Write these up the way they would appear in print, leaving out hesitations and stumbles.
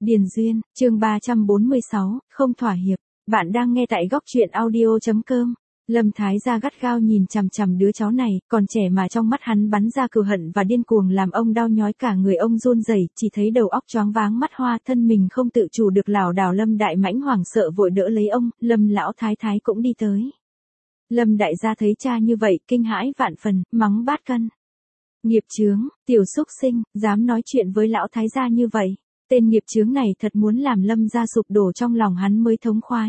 Điền Duyên, chương 346, không thỏa hiệp. Bạn đang nghe tại góc truyện audio.com. Lâm Thái Gia gắt gao nhìn chằm chằm đứa cháu này, còn trẻ mà trong mắt hắn bắn ra cừu hận và điên cuồng làm ông đau nhói cả người, ông run rẩy, chỉ thấy đầu óc choáng váng mắt hoa, thân mình không tự chủ được lảo đảo. Lâm Đại Mãnh hoảng sợ vội đỡ lấy ông, Lâm lão thái thái cũng đi tới. Lâm Đại Gia thấy cha như vậy, kinh hãi vạn phần, mắng Bát Cân. Nghiệp chướng, tiểu xúc sinh, dám nói chuyện với lão thái gia như vậy. Tên nghiệp chướng này thật muốn làm Lâm gia sụp đổ, trong lòng hắn mới thống khoái.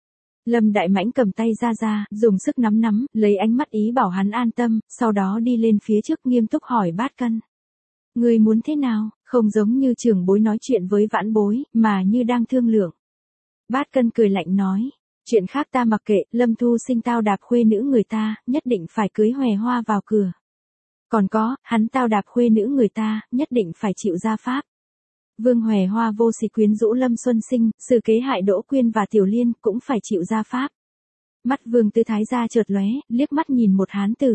Lâm Đại Mãnh cầm tay ra, dùng sức nắm, lấy ánh mắt ý bảo hắn an tâm, sau đó đi lên phía trước nghiêm túc hỏi Bát Cân. Ngươi muốn thế nào, không giống như trưởng bối nói chuyện với vãn bối, mà như đang thương lượng. Bát Cân cười lạnh nói, chuyện khác ta mặc kệ, Lâm Thu Sinh tao đạp khuê nữ người ta, nhất định phải cưới Hòe Hoa vào cửa. Còn có, hắn tao đạp khuê nữ người ta, nhất định phải chịu gia pháp. Vương Hòe Hoa vô sỉ quyến rũ Lâm Xuân Sinh, xử kế hại Đỗ Quyên và Tiểu Liên, cũng phải chịu gia pháp. Mắt Vương Tư Thái Gia chợt lóe, liếc mắt nhìn một hán tử.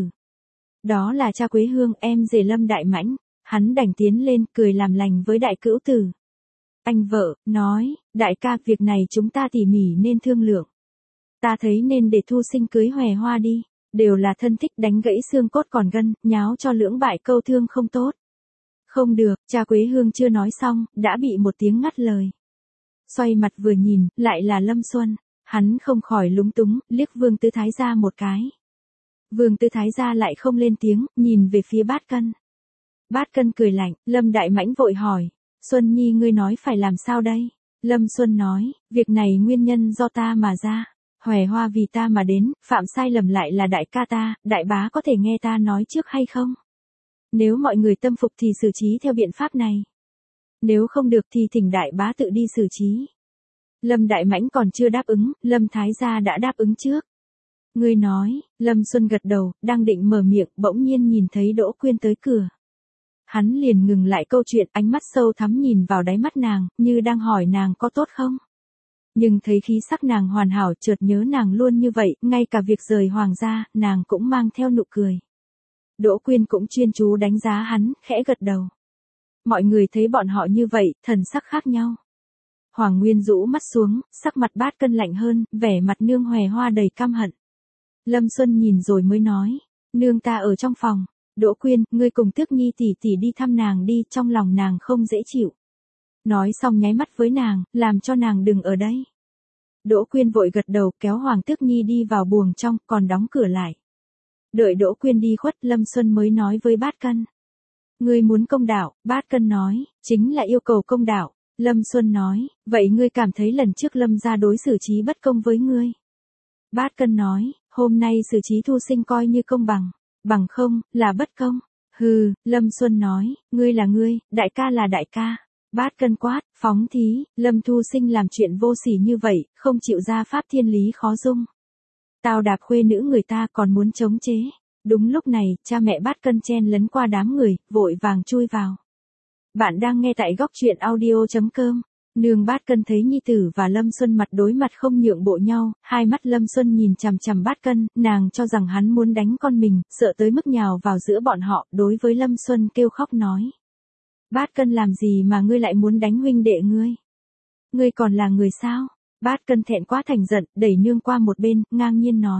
Đó là cha Quế Hương, em rể Lâm Đại Mãnh. Hắn đành tiến lên, cười làm lành với đại cữu tử. Anh vợ, nói, đại ca, việc này chúng ta tỉ mỉ nên thương lượng. Ta thấy nên để Thu Sinh cưới Hòe Hoa đi. Đều là thân thích, đánh gãy xương cốt còn gân, nháo cho lưỡng bại câu thương không tốt. Không được, cha Quế Hương chưa nói xong, đã bị một tiếng ngắt lời. Xoay mặt vừa nhìn, lại là Lâm Xuân. Hắn không khỏi lúng túng, liếc Vương Tư Thái Gia một cái. Vương Tư Thái Gia lại không lên tiếng, nhìn về phía Bát Cân. Bát Cân cười lạnh, Lâm Đại Mãnh vội hỏi. Xuân Nhi, ngươi nói phải làm sao đây? Lâm Xuân nói, việc này nguyên nhân do ta mà ra. Hòe Hoa vì ta mà đến, phạm sai lầm lại là đại ca ta, đại bá có thể nghe ta nói trước hay không? Nếu mọi người tâm phục thì xử trí theo biện pháp này. Nếu không được thì thỉnh đại bá tự đi xử trí. Lâm Đại Mãnh còn chưa đáp ứng, Lâm Thái Gia đã đáp ứng trước. Ngươi nói, Lâm Xuân gật đầu, đang định mở miệng, bỗng nhiên nhìn thấy Đỗ Quyên tới cửa. Hắn liền ngừng lại câu chuyện, ánh mắt sâu thắm nhìn vào đáy mắt nàng, như đang hỏi nàng có tốt không? Nhưng thấy khí sắc nàng hoàn hảo, chợt nhớ nàng luôn như vậy, ngay cả việc rời hoàng gia, nàng cũng mang theo nụ cười. Đỗ Quyên cũng chuyên chú đánh giá hắn, khẽ gật đầu. Mọi người thấy bọn họ như vậy, thần sắc khác nhau. Hoàng Nguyên rũ mắt xuống, sắc mặt Bát Cân lạnh hơn, vẻ mặt nương Hòe Hoa đầy căm hận. Lâm Xuân nhìn rồi mới nói, nương ta ở trong phòng. Đỗ Quyên, ngươi cùng Tước Nhi tỷ tỷ đi thăm nàng đi, trong lòng nàng không dễ chịu. Nói xong nháy mắt với nàng, làm cho nàng đừng ở đây. Đỗ Quyên vội gật đầu, kéo Hoàng Tước Nhi đi vào buồng trong, còn đóng cửa lại. Đợi Đỗ Quyên đi khuất, Lâm Xuân mới nói với Bát Cân. Ngươi muốn công đạo, Bát Cân nói, chính là yêu cầu công đạo. Lâm Xuân nói, vậy ngươi cảm thấy lần trước Lâm gia đối xử trí bất công với ngươi. Bát Cân nói, hôm nay xử trí Thu Sinh coi như công bằng, bằng không, là bất công. Hừ, Lâm Xuân nói, ngươi là ngươi, đại ca là đại ca. Bát Cân quát, phóng thí, Lâm Thu Sinh làm chuyện vô sỉ như vậy, không chịu ra pháp thiên lý khó dung. Tao đạp khuê nữ người ta còn muốn chống chế. Đúng lúc này, cha mẹ Bát Cân chen lấn qua đám người, vội vàng chui vào. Bạn đang nghe tại góc truyện audio.com. Nương Bát Cân thấy nhi tử và Lâm Xuân mặt đối mặt không nhượng bộ nhau, hai mắt Lâm Xuân nhìn chằm chằm Bát Cân, nàng cho rằng hắn muốn đánh con mình, sợ tới mức nhào vào giữa bọn họ, đối với Lâm Xuân kêu khóc nói. Bát Cân làm gì mà ngươi lại muốn đánh huynh đệ ngươi? Ngươi còn là người sao? Bát Cân thẹn quá thành giận, đẩy nương qua một bên, ngang nhiên nói.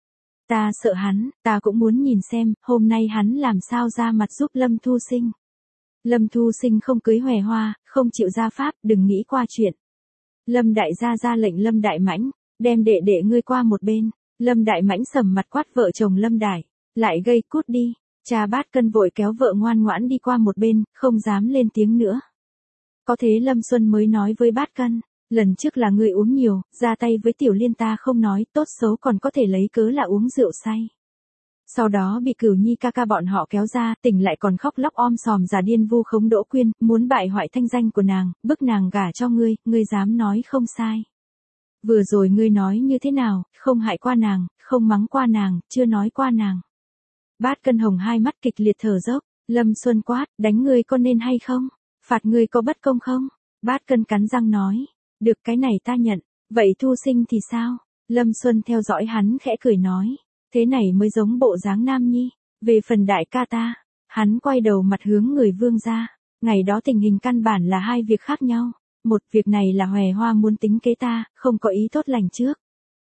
Ta sợ hắn, ta cũng muốn nhìn xem, hôm nay hắn làm sao ra mặt giúp Lâm Thu Sinh. Lâm Thu Sinh không cưới Hòe Hoa, không chịu gia pháp, đừng nghĩ qua chuyện. Lâm Đại Gia ra lệnh Lâm Đại Mãnh, đem đệ đệ ngươi qua một bên. Lâm Đại Mãnh sầm mặt quát vợ chồng Lâm Đại, lại gây cút đi. Cha Bát Cân vội kéo vợ ngoan ngoãn đi qua một bên, không dám lên tiếng nữa. Có thế Lâm Xuân mới nói với Bát Cân, lần trước là ngươi uống nhiều, ra tay với Tiểu Liên ta không nói, tốt xấu còn có thể lấy cớ là uống rượu say. Sau đó bị Cửu Nhi ca ca bọn họ kéo ra, tỉnh lại còn khóc lóc om sòm giả điên vu khống Đỗ Quyên, muốn bại hoại thanh danh của nàng, bức nàng gả cho ngươi, ngươi dám nói không sai. Vừa rồi ngươi nói như thế nào, không hại qua nàng, không mắng qua nàng, chưa nói qua nàng. Bát Cân hồng hai mắt kịch liệt thở dốc, Lâm Xuân quát, đánh ngươi có nên hay không? Phạt ngươi có bất công không? Bát Cân cắn răng nói, được cái này ta nhận, vậy Thu Sinh thì sao? Lâm Xuân theo dõi hắn khẽ cười nói, thế này mới giống bộ dáng nam nhi. Về phần đại ca ta, hắn quay đầu mặt hướng người Vương gia. Ngày đó tình hình căn bản là hai việc khác nhau. 1. Việc này là Hòe Hoa muốn tính kế ta, không có ý tốt lành trước.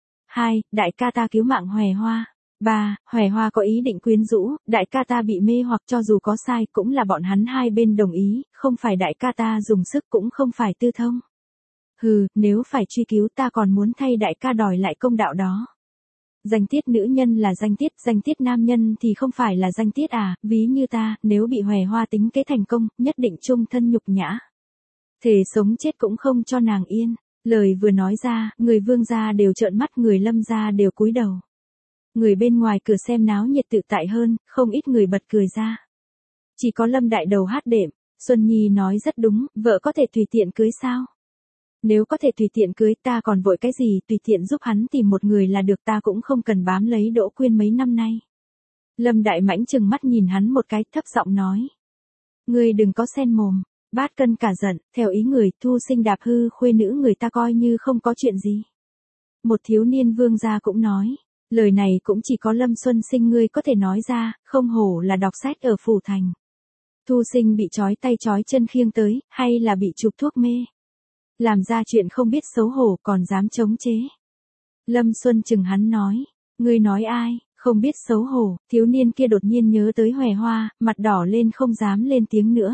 2. Đại ca ta cứu mạng Hòe Hoa. 3. Hòe Hoa có ý định quyến rũ, đại ca ta bị mê hoặc cho dù có sai cũng là bọn hắn hai bên đồng ý, không phải đại ca ta dùng sức cũng không phải tư thông. Hừ, nếu phải truy cứu ta còn muốn thay đại ca đòi lại công đạo đó. Danh tiết nữ nhân là danh tiết nam nhân thì không phải là danh tiết à, ví như ta, nếu bị Hòe Hoa tính kế thành công, nhất định chung thân nhục nhã. Thề sống chết cũng không cho nàng yên. Lời vừa nói ra, người Vương gia đều trợn mắt, người Lâm gia đều cúi đầu. Người bên ngoài cửa xem náo nhiệt tự tại hơn, không ít người bật cười ra. Chỉ có Lâm đại đầu hát đệm, Xuân Nhi nói rất đúng, vợ có thể tùy tiện cưới sao? Nếu có thể tùy tiện cưới ta còn vội cái gì, tùy tiện giúp hắn tìm một người là được, ta cũng không cần bám lấy Đỗ Quyên mấy năm nay. Lâm Đại Mãnh trừng mắt nhìn hắn một cái, thấp giọng nói. Ngươi đừng có xen mồm. Bát Cân cả giận, theo ý người, Thu Sinh đạp hư khuê nữ người ta coi như không có chuyện gì. Một thiếu niên Vương gia cũng nói. Lời này cũng chỉ có Lâm Xuân Sinh ngươi có thể nói ra, không hổ là đọc sách ở phủ thành. Thu Sinh bị trói tay trói chân khiêng tới, hay là bị chụp thuốc mê? Làm ra chuyện không biết xấu hổ còn dám chống chế. Lâm Xuân chừng hắn nói, ngươi nói ai, không biết xấu hổ, thiếu niên kia đột nhiên nhớ tới Hòe Hoa, mặt đỏ lên không dám lên tiếng nữa.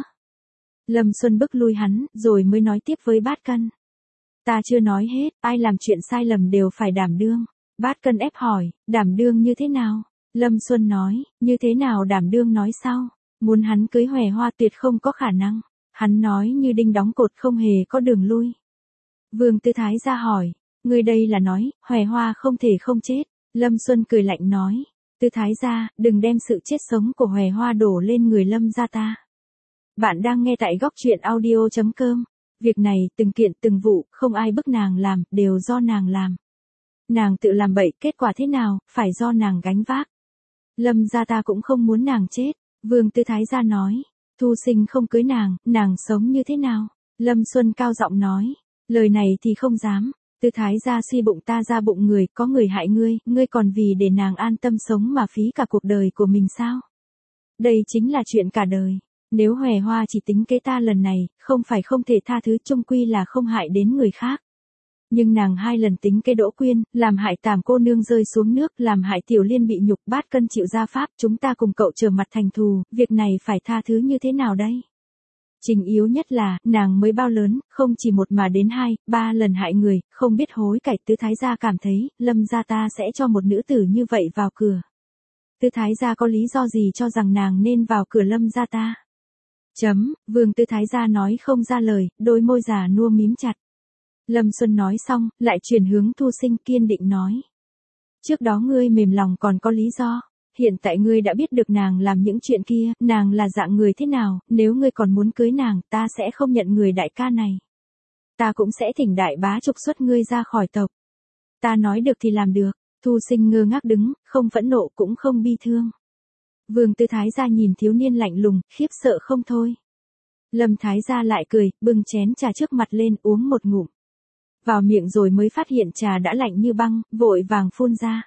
Lâm Xuân bức lui hắn, rồi mới nói tiếp với Bát Cân. Ta chưa nói hết, ai làm chuyện sai lầm đều phải đảm đương. Bát Cân ép hỏi, đảm đương như thế nào? Lâm Xuân nói, như thế nào đảm đương nói sau. Muốn hắn cưới Hòe Hoa tuyệt không có khả năng. Hắn nói như đinh đóng cột không hề có đường lui. Vương Tư Thái ra hỏi, người đây là nói, Hòe Hoa không thể không chết. Lâm Xuân cười lạnh nói, Tư Thái ra, đừng đem sự chết sống của Hòe Hoa đổ lên người Lâm gia ta. Bạn đang nghe tại góc truyện audio.com. Việc này, từng kiện từng vụ, không ai bức nàng làm, đều do nàng làm. Nàng tự làm bậy, kết quả thế nào, phải do nàng gánh vác. Lâm gia ta cũng không muốn nàng chết. Vương Tư Thái gia nói, Thu Sinh không cưới nàng sống như thế nào? Lâm Xuân cao giọng nói, lời này thì không dám. Tư Thái gia suy bụng ta ra bụng người, có người hại ngươi còn vì để nàng an tâm sống mà phí cả cuộc đời của mình sao? Đây chính là chuyện cả đời. Nếu Hòe Hoa chỉ tính kế ta lần này, không phải không thể tha thứ, chung quy là không hại đến người khác. Nhưng nàng 2 lần tính kế Đỗ Quyên, làm hại Tàm cô nương rơi xuống nước, làm hại Tiểu Liên bị nhục, Bát Cân chịu ra pháp, chúng ta cùng cậu trở mặt thành thù, việc này phải tha thứ như thế nào đây? Trình yếu nhất là, nàng mới bao lớn, không chỉ 1 mà đến 2, 3 lần hại người, không biết hối cải. Tư Thái gia cảm thấy, Lâm gia ta sẽ cho một nữ tử như vậy vào cửa. Tư Thái gia có lý do gì cho rằng nàng nên vào cửa Lâm gia ta? Vương Tư Thái gia nói không ra lời, đôi môi già nua mím chặt. Lâm Xuân nói xong, lại chuyển hướng Thu Sinh, kiên định nói. Trước đó ngươi mềm lòng còn có lý do, hiện tại ngươi đã biết được nàng làm những chuyện kia, nàng là dạng người thế nào, nếu ngươi còn muốn cưới nàng, ta sẽ không nhận người đại ca này. Ta cũng sẽ thỉnh đại bá trục xuất ngươi ra khỏi tộc. Ta nói được thì làm được. Thu Sinh ngơ ngác đứng, không phẫn nộ cũng không bi thương. Vương Tư Thái gia nhìn thiếu niên lạnh lùng, khiếp sợ không thôi. Lâm Thái gia lại cười, bưng chén trà trước mặt lên uống một ngụm. Vào miệng rồi mới phát hiện trà đã lạnh như băng, vội vàng phun ra.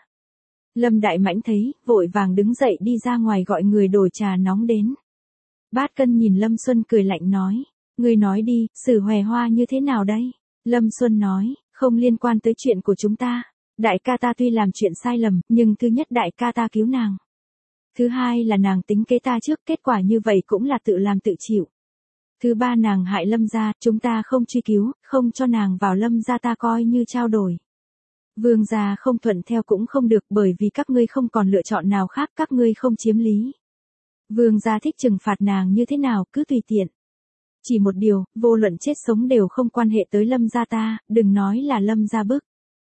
Lâm Đại Mãnh thấy, vội vàng đứng dậy đi ra ngoài gọi người đổi trà nóng đến. Bát Cân nhìn Lâm Xuân cười lạnh nói, ngươi nói đi, xử Hòe Hoa như thế nào đây? Lâm Xuân nói, không liên quan tới chuyện của chúng ta. Đại ca ta tuy làm chuyện sai lầm, nhưng thứ nhất đại ca ta cứu nàng. Thứ hai là nàng tính kế ta trước, kết quả như vậy cũng là tự làm tự chịu. Thứ ba nàng hại Lâm gia, chúng ta không truy cứu, không cho nàng vào Lâm gia ta coi như trao đổi. Vương gia không thuận theo cũng không được, bởi vì các ngươi không còn lựa chọn nào khác, các ngươi không chiếm lý. Vương gia thích trừng phạt nàng như thế nào, cứ tùy tiện. Chỉ một điều, vô luận chết sống đều không quan hệ tới Lâm gia ta, đừng nói là Lâm gia bức.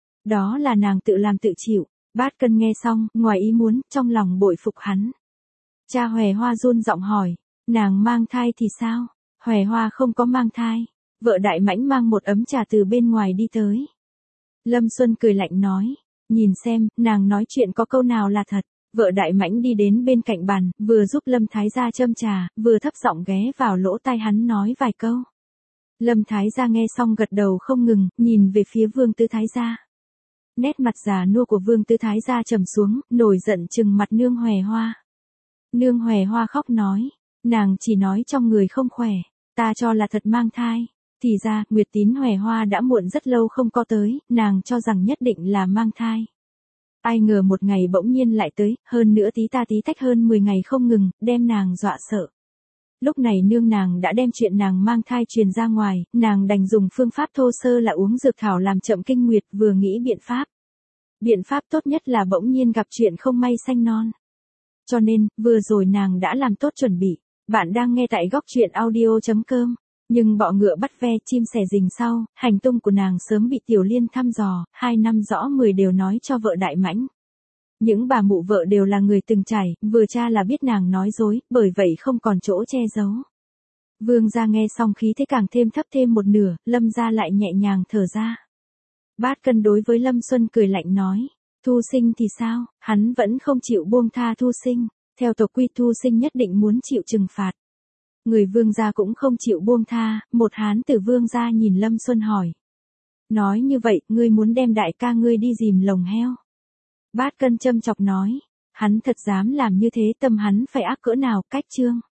Đó là nàng tự làm tự chịu. Bát Cân nghe xong, ngoài ý muốn, trong lòng bội phục hắn. Cha Hòe Hoa run giọng hỏi, nàng mang thai thì sao? Hòe Hoa không có mang thai. Vợ Đại Mãnh mang một ấm trà từ bên ngoài đi tới. Lâm Xuân cười lạnh nói, nhìn xem, nàng nói chuyện có câu nào là thật. Vợ Đại Mãnh đi đến bên cạnh bàn, vừa giúp Lâm Thái gia châm trà, vừa thấp giọng ghé vào lỗ tai hắn nói vài câu. Lâm Thái gia nghe xong gật đầu không ngừng, nhìn về phía Vương Tư Thái gia. Nét mặt già nua của Vương Tư Thái gia trầm xuống, nổi giận trừng mặt nương Hòe Hoa. Nương Hòe Hoa khóc nói, nàng chỉ nói trong người không khỏe, ta cho là thật mang thai. Thì ra, Nguyệt Tín Hòe Hoa đã muộn rất lâu không có tới, nàng cho rằng nhất định là mang thai. Ai ngờ một ngày bỗng nhiên lại tới, hơn nữa tí ta tí tách hơn 10 ngày không ngừng, đem nàng dọa sợ. Lúc này nương nàng đã đem chuyện nàng mang thai truyền ra ngoài, nàng đành dùng phương pháp thô sơ là uống dược thảo làm chậm kinh nguyệt, vừa nghĩ biện pháp. Biện pháp tốt nhất là bỗng nhiên gặp chuyện không may sanh non. Cho nên, vừa rồi nàng đã làm tốt chuẩn bị. Bạn đang nghe tại góc truyện audio.com. Nhưng bọ ngựa bắt ve chim sẻ rình sau, hành tung của nàng sớm bị Tiểu Liên thăm dò, 2 năm rõ 10 đều nói cho vợ Đại Mãnh. Những bà mụ vợ đều là người từng trải, vừa cha là biết nàng nói dối, bởi vậy không còn chỗ che giấu. Vương gia nghe xong khí thế càng thêm thấp thêm một nửa, Lâm gia lại nhẹ nhàng thở ra. Bát Cân đối với Lâm Xuân cười lạnh nói, Thu Sinh thì sao, hắn vẫn không chịu buông tha Thu Sinh, theo tộc quy Thu Sinh nhất định muốn chịu trừng phạt. Người Vương gia cũng không chịu buông tha, một hán tử Vương gia nhìn Lâm Xuân hỏi. Nói như vậy, ngươi muốn đem đại ca ngươi đi dìm lồng heo. Bát Cân châm chọc nói, hắn thật dám làm như thế, tâm hắn phải ác cỡ nào, cách trương.